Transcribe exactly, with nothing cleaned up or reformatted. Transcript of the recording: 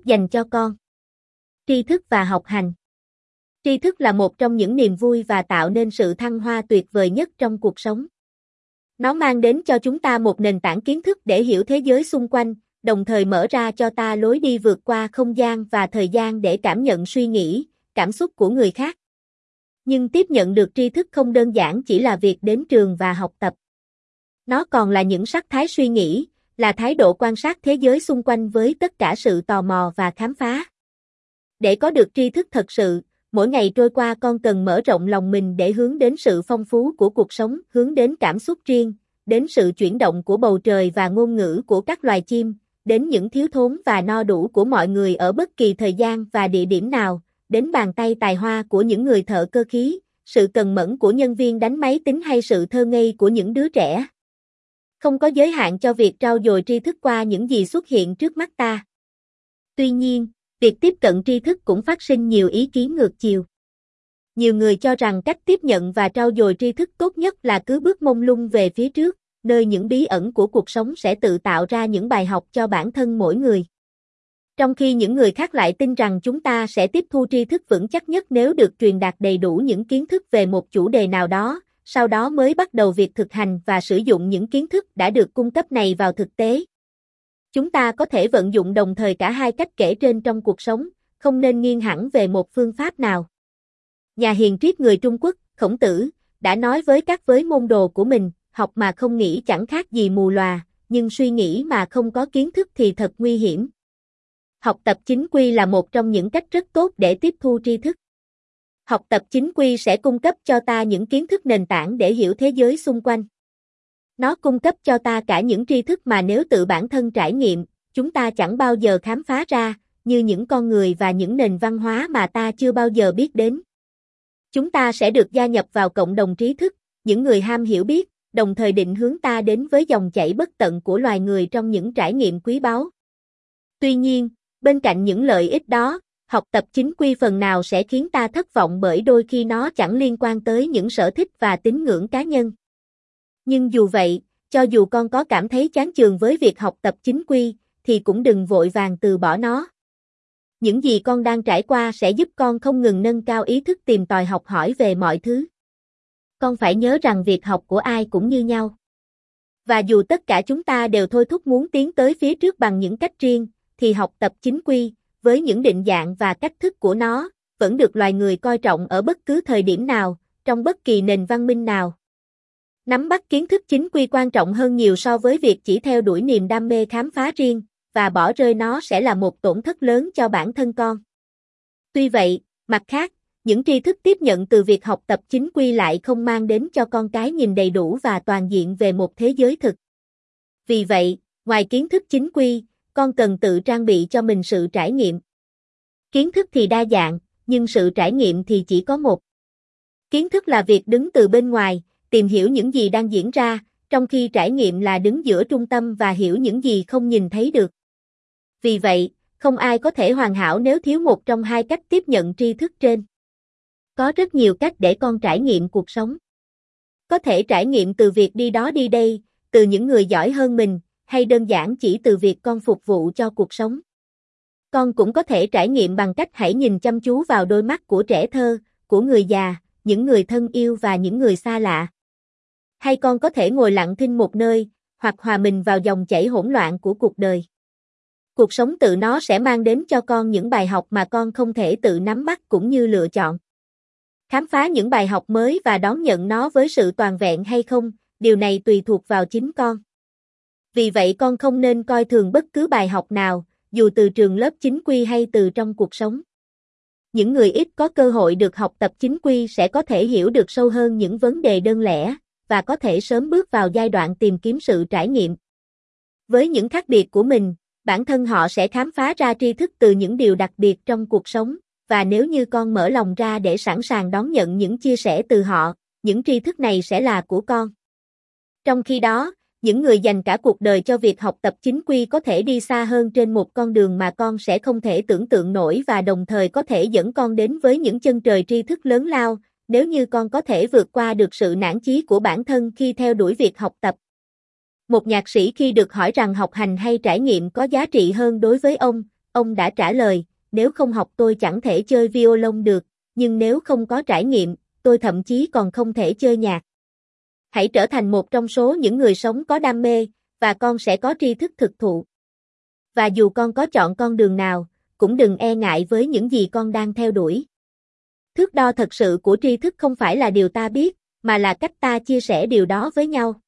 dành cho con. Tri thức và học hành. Tri thức là một trong những niềm vui và tạo nên sự thăng hoa tuyệt vời nhất trong cuộc sống. Nó mang đến cho chúng ta một nền tảng kiến thức để hiểu thế giới xung quanh, đồng thời mở ra cho ta lối đi vượt qua không gian và thời gian để cảm nhận suy nghĩ, cảm xúc của người khác. Nhưng tiếp nhận được tri thức không đơn giản chỉ là việc đến trường và học tập. Nó còn là những sắc thái suy nghĩ, là thái độ quan sát thế giới xung quanh với tất cả sự tò mò và khám phá. Để có được tri thức thật sự, mỗi ngày trôi qua con cần mở rộng lòng mình để hướng đến sự phong phú của cuộc sống, hướng đến cảm xúc riêng, đến sự chuyển động của bầu trời và ngôn ngữ của các loài chim, đến những thiếu thốn và no đủ của mọi người ở bất kỳ thời gian và địa điểm nào, đến bàn tay tài hoa của những người thợ cơ khí, sự cần mẫn của nhân viên đánh máy tính hay sự thơ ngây của những đứa trẻ. Không có giới hạn cho việc trau dồi tri thức qua những gì xuất hiện trước mắt ta. Tuy nhiên, việc tiếp cận tri thức cũng phát sinh nhiều ý kiến ngược chiều. Nhiều người cho rằng cách tiếp nhận và trau dồi tri thức tốt nhất là cứ bước mông lung về phía trước, nơi những bí ẩn của cuộc sống sẽ tự tạo ra những bài học cho bản thân mỗi người. Trong khi những người khác lại tin rằng chúng ta sẽ tiếp thu tri thức vững chắc nhất nếu được truyền đạt đầy đủ những kiến thức về một chủ đề nào đó, sau đó mới bắt đầu việc thực hành và sử dụng những kiến thức đã được cung cấp này vào thực tế. Chúng ta có thể vận dụng đồng thời cả hai cách kể trên trong cuộc sống, không nên nghiêng hẳn về một phương pháp nào. Nhà hiền triết người Trung Quốc, Khổng Tử, đã nói với các với môn đồ của mình, học mà không nghĩ chẳng khác gì mù lòa, nhưng suy nghĩ mà không có kiến thức thì thật nguy hiểm. Học tập chính quy là một trong những cách rất tốt để tiếp thu tri thức. Học tập chính quy sẽ cung cấp cho ta những kiến thức nền tảng để hiểu thế giới xung quanh. Nó cung cấp cho ta cả những tri thức mà nếu tự bản thân trải nghiệm, chúng ta chẳng bao giờ khám phá ra, như những con người và những nền văn hóa mà ta chưa bao giờ biết đến. Chúng ta sẽ được gia nhập vào cộng đồng trí thức, những người ham hiểu biết, đồng thời định hướng ta đến với dòng chảy bất tận của loài người trong những trải nghiệm quý báu. Tuy nhiên, bên cạnh những lợi ích đó, học tập chính quy phần nào sẽ khiến ta thất vọng bởi đôi khi nó chẳng liên quan tới những sở thích và tín ngưỡng cá nhân. Nhưng dù vậy, cho dù con có cảm thấy chán chường với việc học tập chính quy, thì cũng đừng vội vàng từ bỏ nó. Những gì con đang trải qua sẽ giúp con không ngừng nâng cao ý thức tìm tòi học hỏi về mọi thứ. Con phải nhớ rằng việc học của ai cũng như nhau. Và dù tất cả chúng ta đều thôi thúc muốn tiến tới phía trước bằng những cách riêng, thì học tập chính quy, với những định dạng và cách thức của nó, vẫn được loài người coi trọng ở bất cứ thời điểm nào, trong bất kỳ nền văn minh nào. Nắm bắt kiến thức chính quy quan trọng hơn nhiều so với việc chỉ theo đuổi niềm đam mê khám phá riêng, và bỏ rơi nó sẽ là một tổn thất lớn cho bản thân con. Tuy vậy, mặt khác, những tri thức tiếp nhận từ việc học tập chính quy lại không mang đến cho con cái nhìn đầy đủ và toàn diện về một thế giới thực. Vì vậy, ngoài kiến thức chính quy, con cần tự trang bị cho mình sự trải nghiệm. Kiến thức thì đa dạng, nhưng sự trải nghiệm thì chỉ có một. Kiến thức là việc đứng từ bên ngoài, tìm hiểu những gì đang diễn ra, trong khi trải nghiệm là đứng giữa trung tâm và hiểu những gì không nhìn thấy được. Vì vậy, không ai có thể hoàn hảo nếu thiếu một trong hai cách tiếp nhận tri thức trên. Có rất nhiều cách để con trải nghiệm cuộc sống. Có thể trải nghiệm từ việc đi đó đi đây, từ những người giỏi hơn mình, hay đơn giản chỉ từ việc con phục vụ cho cuộc sống. Con cũng có thể trải nghiệm bằng cách hãy nhìn chăm chú vào đôi mắt của trẻ thơ, của người già, những người thân yêu và những người xa lạ. Hay con có thể ngồi lặng thinh một nơi, hoặc hòa mình vào dòng chảy hỗn loạn của cuộc đời. Cuộc sống tự nó sẽ mang đến cho con những bài học mà con không thể tự nắm bắt cũng như lựa chọn. Khám phá những bài học mới và đón nhận nó với sự toàn vẹn hay không, điều này tùy thuộc vào chính con. Vì vậy con không nên coi thường bất cứ bài học nào, dù từ trường lớp chính quy hay từ trong cuộc sống. Những người ít có cơ hội được học tập chính quy sẽ có thể hiểu được sâu hơn những vấn đề đơn lẻ, và có thể sớm bước vào giai đoạn tìm kiếm sự trải nghiệm. Với những khác biệt của mình, bản thân họ sẽ khám phá ra tri thức từ những điều đặc biệt trong cuộc sống, và nếu như con mở lòng ra để sẵn sàng đón nhận những chia sẻ từ họ, những tri thức này sẽ là của con. Trong khi đó, những người dành cả cuộc đời cho việc học tập chính quy có thể đi xa hơn trên một con đường mà con sẽ không thể tưởng tượng nổi và đồng thời có thể dẫn con đến với những chân trời tri thức lớn lao, nếu như con có thể vượt qua được sự nản chí của bản thân khi theo đuổi việc học tập. Một nhạc sĩ khi được hỏi rằng học hành hay trải nghiệm có giá trị hơn đối với ông, ông đã trả lời, nếu không học tôi chẳng thể chơi violon được, nhưng nếu không có trải nghiệm, tôi thậm chí còn không thể chơi nhạc. Hãy trở thành một trong số những người sống có đam mê, và con sẽ có tri thức thực thụ. Và dù con có chọn con đường nào, cũng đừng e ngại với những gì con đang theo đuổi. Thước đo thật sự của tri thức không phải là điều ta biết, mà là cách ta chia sẻ điều đó với nhau.